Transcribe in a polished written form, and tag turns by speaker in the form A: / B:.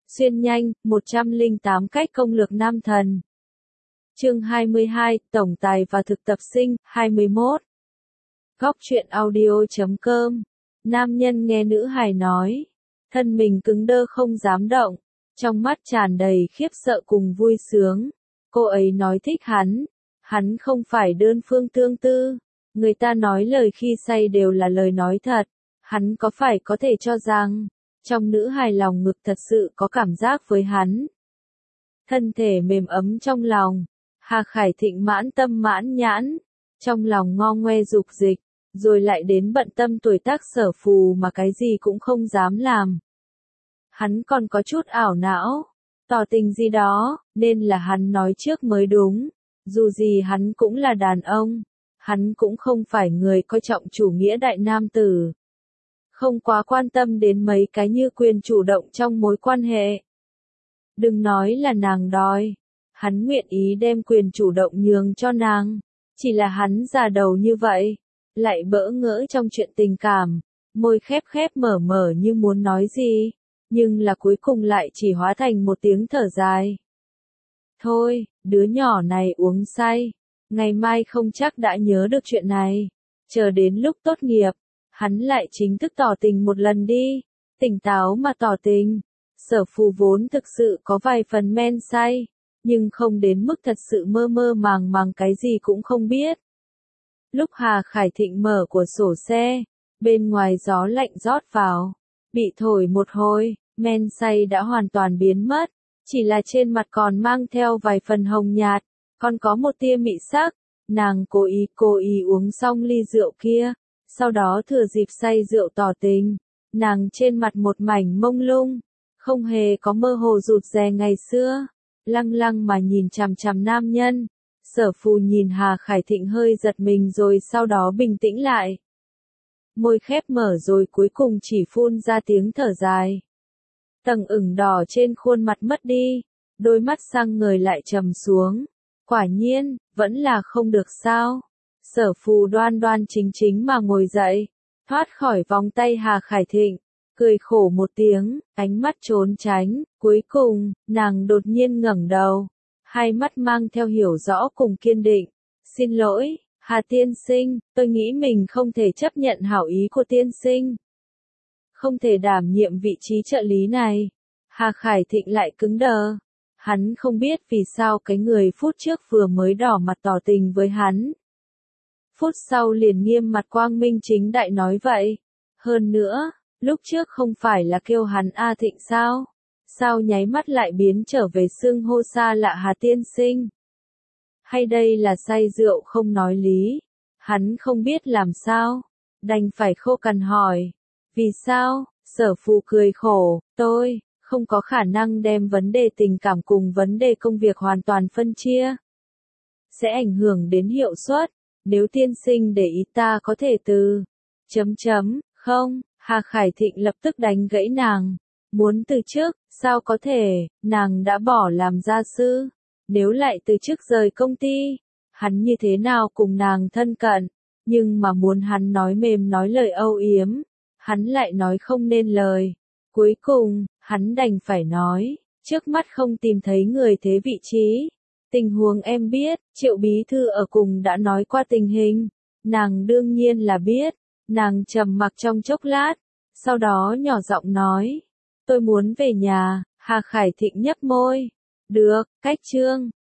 A: Xuyên nhanh, 108 cách công lược nam thần. Chương 22, Tổng tài và thực tập sinh, 21. Góc truyện audio.com. Nam nhân nghe nữ hài nói. Thân mình cứng đơ không dám động. Trong mắt tràn đầy khiếp sợ cùng vui sướng. Cô ấy nói thích hắn. Hắn không phải đơn phương tương tư. Người ta nói lời khi say đều là lời nói thật. Hắn có phải có thể cho rằng trong nữ hài lòng ngực thật sự có cảm giác với hắn. Thân thể mềm ấm trong lòng. Hà Khải Thịnh mãn tâm mãn nhãn. Trong lòng ngo ngoe dục dịch. Rồi lại đến bận tâm tuổi tác Sở Phù mà cái gì cũng không dám làm. Hắn còn có chút ảo não. Tỏ tình gì đó, nên là hắn nói trước mới đúng. Dù gì hắn cũng là đàn ông. Hắn cũng không phải người coi trọng chủ nghĩa đại nam tử. Không quá quan tâm đến mấy cái như quyền chủ động trong mối quan hệ. Đừng nói là nàng đòi. Hắn nguyện ý đem quyền chủ động nhường cho nàng. Chỉ là hắn già đầu như vậy. Lại bỡ ngỡ trong chuyện tình cảm. Môi khép khép mở mở như muốn nói gì. Nhưng là cuối cùng lại chỉ hóa thành một tiếng thở dài. Thôi, đứa nhỏ này uống say. Ngày mai không chắc đã nhớ được chuyện này. Chờ đến lúc tốt nghiệp. Hắn lại chính thức tỏ tình một lần đi. Tỉnh táo mà tỏ tình. Sở Phù vốn thực sự có vài phần men say. Nhưng không đến mức thật sự mơ mơ màng màng cái gì cũng không biết. Lúc Hà Khải Thịnh mở cửa sổ xe. Bên ngoài gió lạnh rót vào. Bị thổi một hồi. Men say đã hoàn toàn biến mất. Chỉ là trên mặt còn mang theo vài phần hồng nhạt. Còn có một tia mị sắc. Nàng cố ý uống xong ly rượu kia. Sau đó thừa dịp say rượu tỏ tình. Nàng trên mặt một mảnh mông lung. Không hề có mơ hồ rụt rè ngày xưa. Lăng lăng mà nhìn chằm chằm nam nhân. Sở Phù nhìn Hà Khải Thịnh hơi giật mình rồi sau đó bình tĩnh lại. Môi khép mở rồi cuối cùng chỉ phun ra tiếng thở dài. Tầng ửng đỏ trên khuôn mặt mất đi. Đôi mắt sang người lại trầm xuống. Quả nhiên, vẫn là không được sao. Sở Phù đoan đoan chính chính mà ngồi dậy. Thoát khỏi vòng tay Hà Khải Thịnh. Cười khổ một tiếng, ánh mắt trốn tránh. Cuối cùng, nàng đột nhiên ngẩng đầu. Hai mắt mang theo hiểu rõ cùng kiên định. Xin lỗi, Hà tiên sinh, tôi nghĩ mình không thể chấp nhận hảo ý của tiên sinh. Không thể đảm nhiệm vị trí trợ lý này. Hà Khải Thịnh lại cứng đờ. Hắn không biết vì sao cái người phút trước vừa mới đỏ mặt tỏ tình với hắn. Phút sau liền nghiêm mặt quang minh chính đại nói vậy. Hơn nữa, lúc trước không phải là kêu hắn A Thịnh sao? Sao nháy mắt lại biến trở về xưng hô xa lạ Hà tiên sinh? Hay đây là say rượu không nói lý? Hắn không biết làm sao. Đành phải khô cằn hỏi. Vì sao? Sở Phù cười khổ. Tôi không có khả năng đem vấn đề tình cảm cùng vấn đề công việc hoàn toàn phân chia. Sẽ ảnh hưởng đến hiệu suất. Nếu tiên sinh để ý ta có thể từ. Không, Hà Khải Thịnh lập tức đánh gãy nàng. Muốn từ chức, sao có thể, nàng đã bỏ làm gia sư. Nếu lại từ chức rời công ty, hắn như thế nào cùng nàng thân cận. Nhưng mà muốn hắn nói mềm nói lời âu yếm, hắn lại nói không nên lời. Cuối cùng, hắn đành phải nói, trước mắt không tìm thấy người thế vị trí. Tình huống em biết, Triệu bí thư ở cùng đã nói qua tình hình. Nàng đương nhiên là biết. Nàng trầm mặc trong chốc lát. Sau đó nhỏ giọng nói. Tôi muốn về nhà. Hà Khải Thịnh nhấp môi. Được, cách chương.